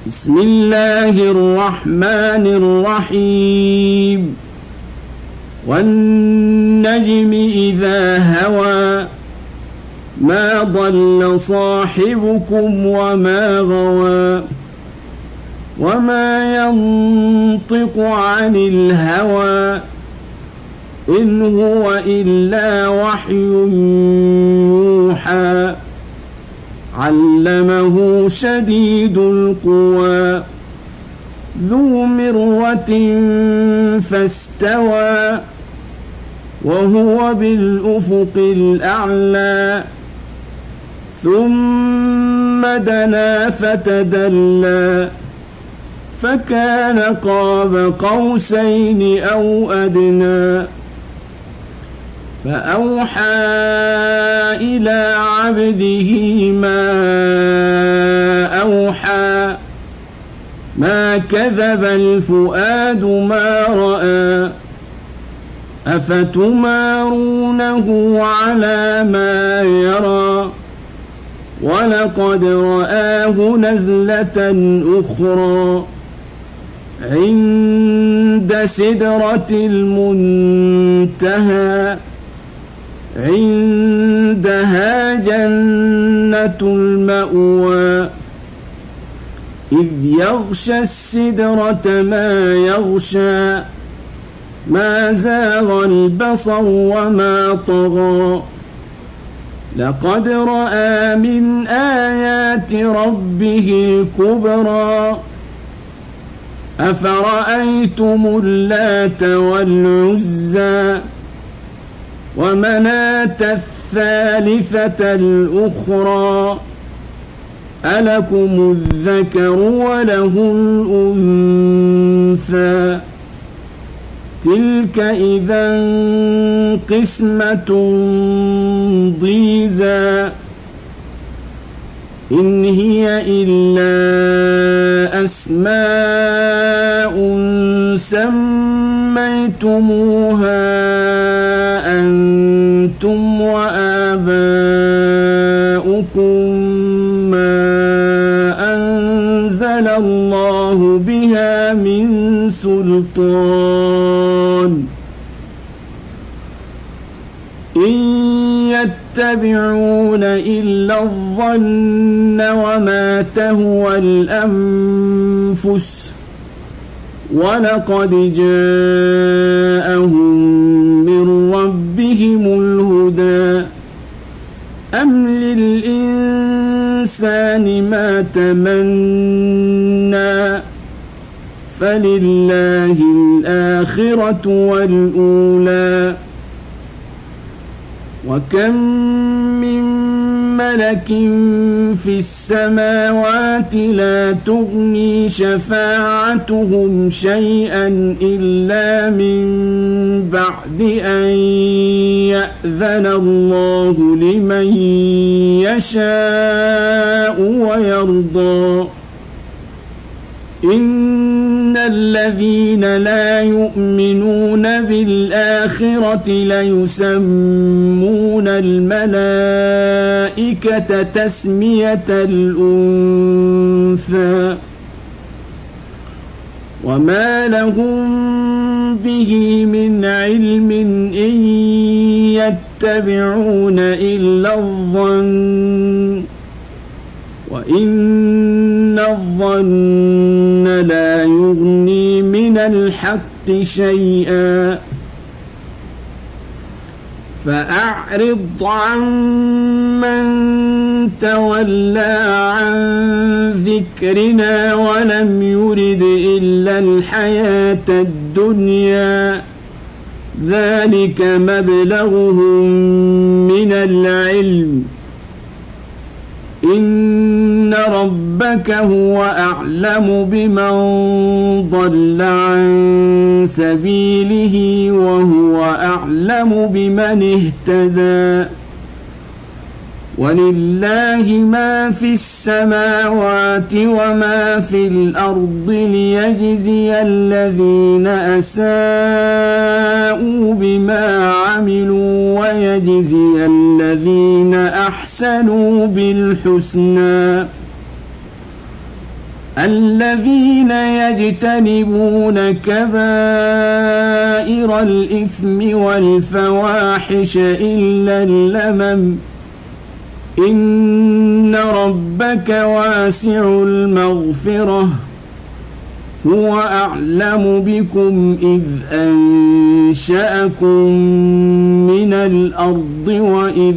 بسم الله الرحمن الرحيم والنجم إذا هوى ما ضل صاحبكم وما غوى وما ينطق عن الهوى إن هو إلا وحي يوحى علمه شديد القوى ذو مرة فاستوى وهو بالأفق الأعلى ثم دنا فتدلى فكان قاب قوسين أو أدنى فأوحى إلى عبده ما أوحى ما كذب الفؤاد ما رأى أفتمارونه على ما يرى ولقد رآه نزلة أخرى عند سدرة المنتهى عندها جنة المأوى إذ يغشى السدرة ما يغشى ما زاغ البصر وما طغى لقد رأى من آيات ربه الكبرى أفرأيتم اللات والعزى ومناة الثالثة الأخرى ألكم الذكر وله الأنثى تلك إذا قسمة ضيزى إن هي إلا أسماء سميتموها أنتم وآباؤكم ما أنزل الله بها من سلطان إن يتبعون إلا الظن وما تهوى الأنفس ولقد جاءهم من ربهم الهدى أم للإنسان ما تمنى فلله الآخرة والأولى وكم من ملك في السماوات لا تغني شفاعتهم شيئا إلا من بعد أن يأذن الله لمن يشاء ويرضى إن الذين لا يؤمنون بالآخرة ليسمون الملائكة تسمية الأنثى وما لهم به من علم إن يتبعون إلا الظن وإن الظن لا يغني من الحق شيئا فأعرض عن من تولى عن ذكرنا ولم يرد إلا الحياة الدنيا ذلك مبلغهم من العلم إن ربك هو أعلم بمن ضل عن سبيله وهو أعلم بمن اهتدى ولله ما في السماوات وما في الأرض ليجزي الذين أساءوا بما عملوا ويجزي الذين أحسنوا بالحسنى الذين يجتنبون كبائر الإثم والفواحش إلا اللمم إن ربك واسع المغفرة هو أعلم بكم إذ أنشأكم من الأرض وإذ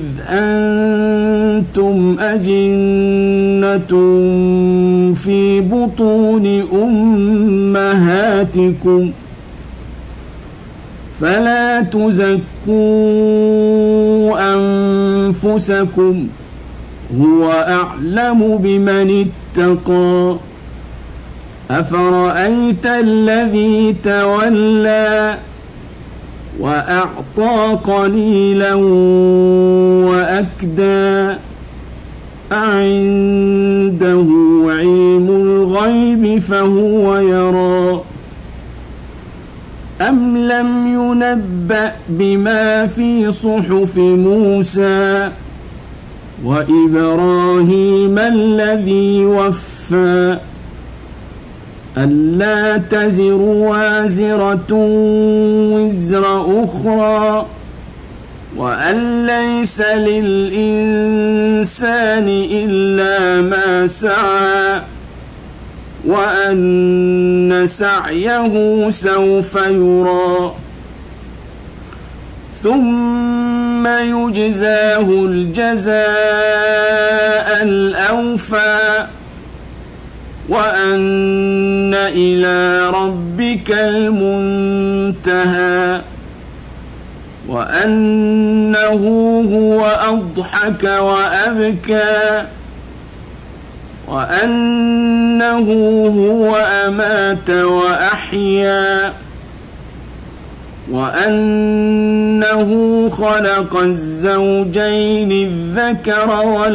أنتم أجنة في بطون أمهاتكم فلا تزكوا أنفسكم هو أعلم بمن اتقى أفرأيت الذي تولى وأعطى قليلا وأكدى أعنده علم الغيب فهو يرى أم لم ينبأ بما في صحف موسى وإبراهيم الذي وفى ألا تزر وازرة وزر أخرى وأن ليس للإنسان إلا ما سعى وأن سعيه سوف يرى ثم يجزاه الجزاء الأوفى وأن إلى ربك المنتهى وأنه هو أضحك وأبكى وأنه هو أمات وأحيا وأنه خلق الزوجين الذكر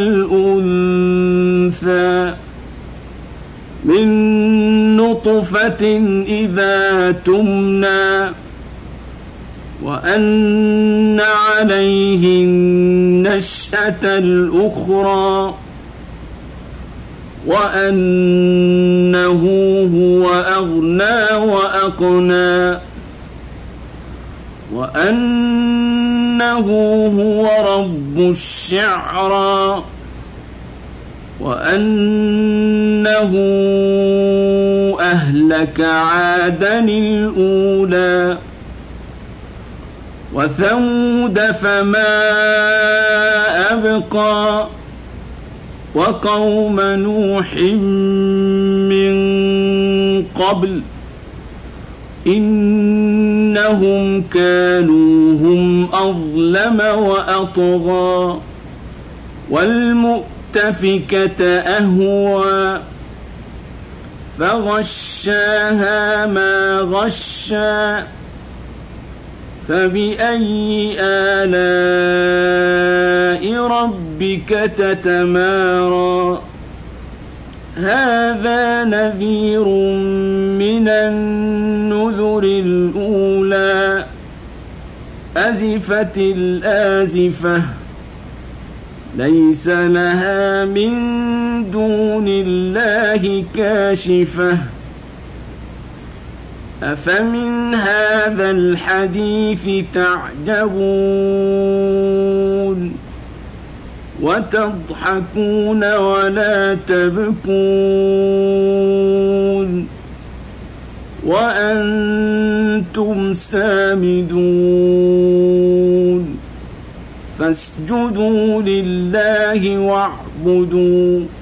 والأنثى من نطفة إذا تمنى وأن عليه النشأة الأخرى وأنه هو أغنى وأقنى وأنه هو رب الشعرى وأنه أهلك عادا الأولى وثمود فما أبقى وقوم نوح من قبل إنهم كانوا هم أظلم وأطغى والمؤتفكة أهوى فغشاها ما غشى فبأي آلاء ربك تتمارى هذا نذير من النذر الأولى أزفت الآزفة ليس لها من دون الله كاشفة أفمن هذا الحديث تعجبون وتضحكون ولا تبكون وأنتم سامدون فاسجدوا لله واعبدوا